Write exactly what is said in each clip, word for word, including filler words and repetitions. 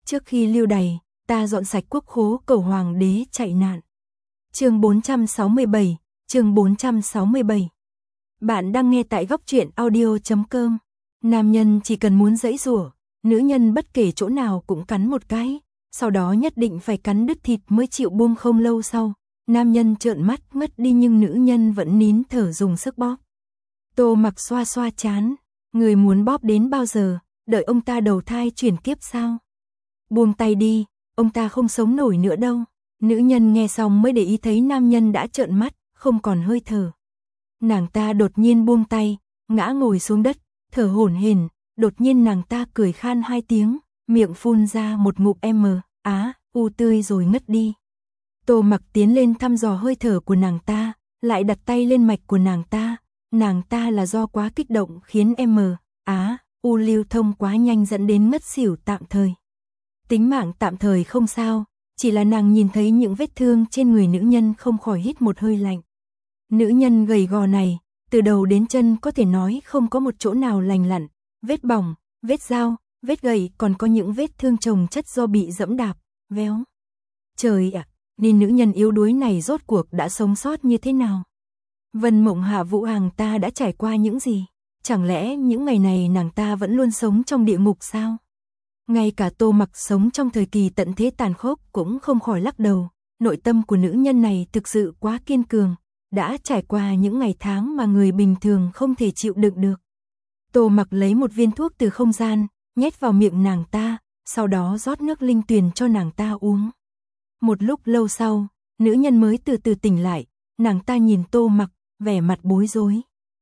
Trước khi lưu đày, ta dọn sạch quốc khố cầu hoàng đế chạy nạn. Chương bốn trăm sáu mươi bảy, chương bốn trăm sáu mươi bảy. Bạn đang nghe tại góc truyện audio chấm com. Nam nhân chỉ cần muốn giãy giụa, nữ nhân bất kể chỗ nào cũng cắn một cái, sau đó nhất định phải cắn đứt thịt mới chịu buông. Không lâu sau, nam nhân trợn mắt ngất đi nhưng nữ nhân vẫn nín thở dùng sức bóp. Tô Mặc xoa xoa trán, người muốn bóp đến bao giờ, đợi ông ta đầu thai chuyển kiếp sao? Buông tay đi, ông ta không sống nổi nữa đâu. Nữ nhân nghe xong mới để ý thấy nam nhân đã trợn mắt, không còn hơi thở. Nàng ta đột nhiên buông tay, ngã ngồi xuống đất, thở hổn hển. Đột nhiên nàng ta cười khan hai tiếng, miệng phun ra một ngụm m, á, u tươi rồi ngất đi. Tô Mặc tiến lên thăm dò hơi thở của nàng ta, lại đặt tay lên mạch của nàng ta. Nàng ta là do quá kích động khiến m, á, u lưu thông quá nhanh dẫn đến ngất xỉu tạm thời. Tính mạng tạm thời không sao, chỉ là nàng nhìn thấy những vết thương trên người nữ nhân không khỏi hít một hơi lạnh. Nữ nhân gầy gò này, từ đầu đến chân có thể nói không có một chỗ nào lành lặn, vết bỏng, vết dao, vết gầy, còn có những vết thương chồng chất do bị dẫm đạp, véo. Trời ạ, nên nữ nhân yếu đuối này rốt cuộc đã sống sót như thế nào? Vân Mộng Hạ Vũ Hàng ta đã trải qua những gì? Chẳng lẽ những ngày này nàng ta vẫn luôn sống trong địa ngục sao? Ngay cả Tô Mặc sống trong thời kỳ tận thế tàn khốc cũng không khỏi lắc đầu, nội tâm của nữ nhân này thực sự quá kiên cường, đã trải qua những ngày tháng mà người bình thường không thể chịu đựng được. Tô Mặc lấy một viên thuốc từ không gian, nhét vào miệng nàng ta, sau đó rót nước linh tuyền cho nàng ta uống. Một lúc lâu sau, nữ nhân mới từ từ tỉnh lại, nàng ta nhìn Tô Mặc, vẻ mặt bối rối.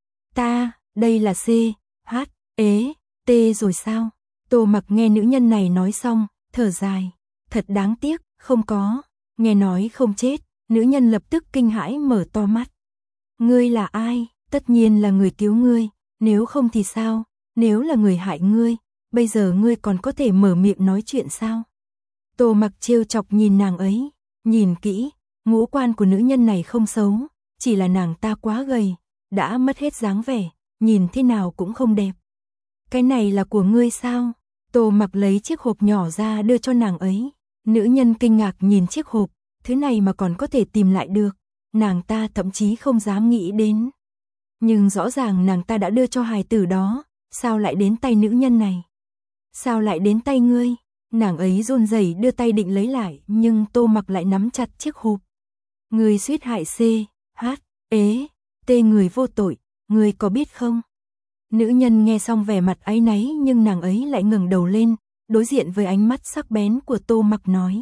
Ta, đây là C, H, ế, T rồi sao? Tô Mặc nghe nữ nhân này nói xong, thở dài. Thật đáng tiếc, không có. Nghe nói không chết, nữ nhân lập tức kinh hãi mở to mắt. Ngươi là ai? Tất nhiên là người cứu ngươi. Nếu không thì sao? Nếu là người hại ngươi, bây giờ ngươi còn có thể mở miệng nói chuyện sao? Tô Mặc trêu chọc nhìn nàng ấy. Nhìn kỹ, ngũ quan của nữ nhân này không xấu, chỉ là nàng ta quá gầy, đã mất hết dáng vẻ, nhìn thế nào cũng không đẹp. Cái này là của ngươi sao? Tô Mặc lấy chiếc hộp nhỏ ra đưa cho nàng ấy. Nữ nhân kinh ngạc nhìn chiếc hộp, thứ này mà còn có thể tìm lại được, nàng ta thậm chí không dám nghĩ đến. Nhưng rõ ràng nàng ta đã đưa cho hài tử đó, sao lại đến tay nữ nhân này? Sao lại đến tay ngươi? Nàng ấy run rẩy đưa tay định lấy lại, nhưng Tô Mặc lại nắm chặt chiếc hộp. Ngươi suýt hại C, H, ế, T người vô tội, ngươi có biết không? Nữ nhân nghe xong vẻ mặt áy náy nhưng nàng ấy lại ngẩng đầu lên, đối diện với ánh mắt sắc bén của Tô Mặc nói.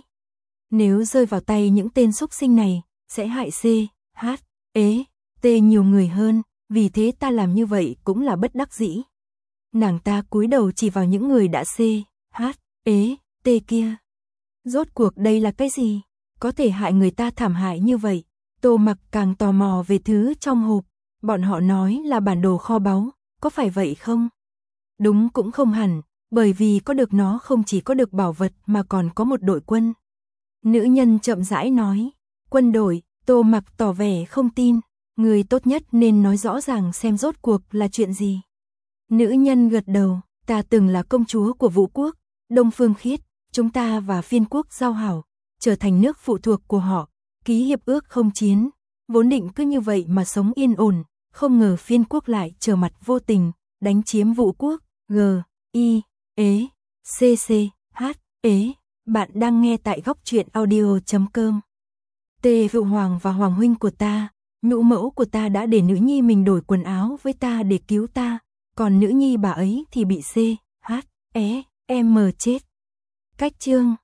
Nếu rơi vào tay những tên xúc sinh này, sẽ hại C, H, ế, T nhiều người hơn, vì thế ta làm như vậy cũng là bất đắc dĩ. Nàng ta cúi đầu chỉ vào những người đã C, H, ế, T kia. Rốt cuộc đây là cái gì? Có thể hại người ta thảm hại như vậy? Tô Mặc càng tò mò về thứ trong hộp, bọn họ nói là bản đồ kho báu. Có phải vậy không? Đúng cũng không hẳn, bởi vì có được nó không chỉ có được bảo vật mà còn có một đội quân. Nữ nhân chậm rãi nói, quân đội. Tô Mặc tỏ vẻ không tin, người tốt nhất nên nói rõ ràng xem rốt cuộc là chuyện gì. Nữ nhân gật đầu, ta từng là công chúa của Vũ Quốc, Đông Phương Khiết, chúng ta và Phiên Quốc giao hảo, trở thành nước phụ thuộc của họ, ký hiệp ước không chiến, vốn định cứ như vậy mà sống yên ổn. Không ngờ Phiên Quốc lại trở mặt vô tình, đánh chiếm Vũ Quốc. G, I, ế, C, C, H, ế. Bạn đang nghe tại góc truyện audio chấm com. T. Vượng Hoàng và Hoàng huynh của ta, nhũ mẫu của ta đã để nữ nhi mình đổi quần áo với ta để cứu ta, còn nữ nhi bà ấy thì bị C, H, E, M chết. Cách chương